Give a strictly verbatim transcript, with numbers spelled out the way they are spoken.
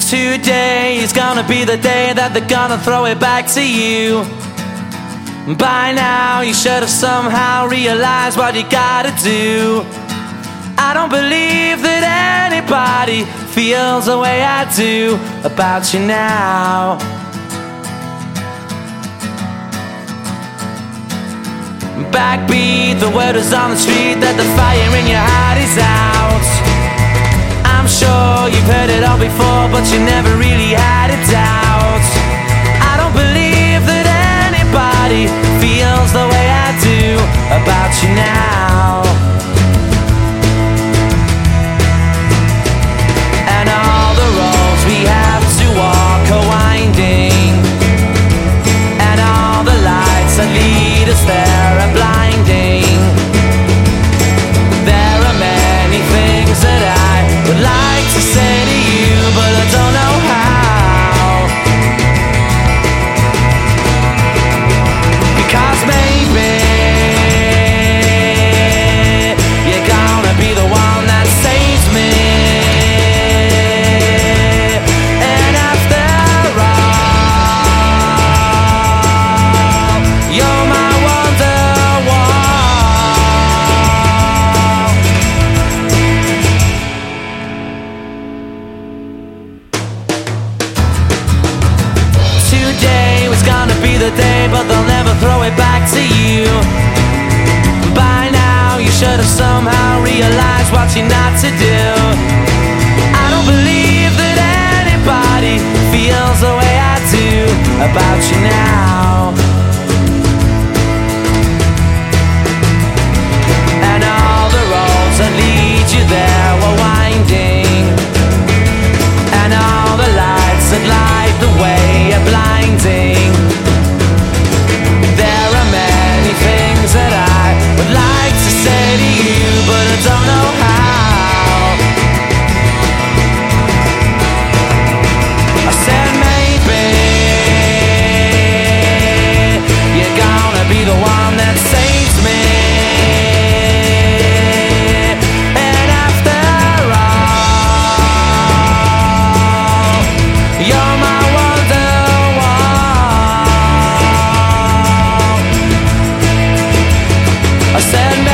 Today is gonna be the day that they're gonna throw it back to you. By now you should have somehow realized what you gotta do. I don't believe that anybody feels the way I do about you now. Backbeat, the word is on the street that the fire in your heart is out. I'm sure you've heard it all before, but you never really had a doubt. I don't believe that anybody feels the way I do about you now. And all the roads we have to walk are winding, and all the lights that lead us there are blinding. There are many things that I would like to say to you, but I don't know how. Because maybe you're gonna be the one that saves me. And after all, you're my Wonderwall. Today was gonna be the day, but they'll never throw it back to you. By now you should have somehow realized what you're not to do. I don't believe that anybody feels the way I do about you now. And all the roads that lead you there were winding, and all the lights that light the way are blinding. There are many things that I would like to say to you, but I don't know how. I said maybe you're gonna be the one that saves me. And after all, you're my Wonderwall. I said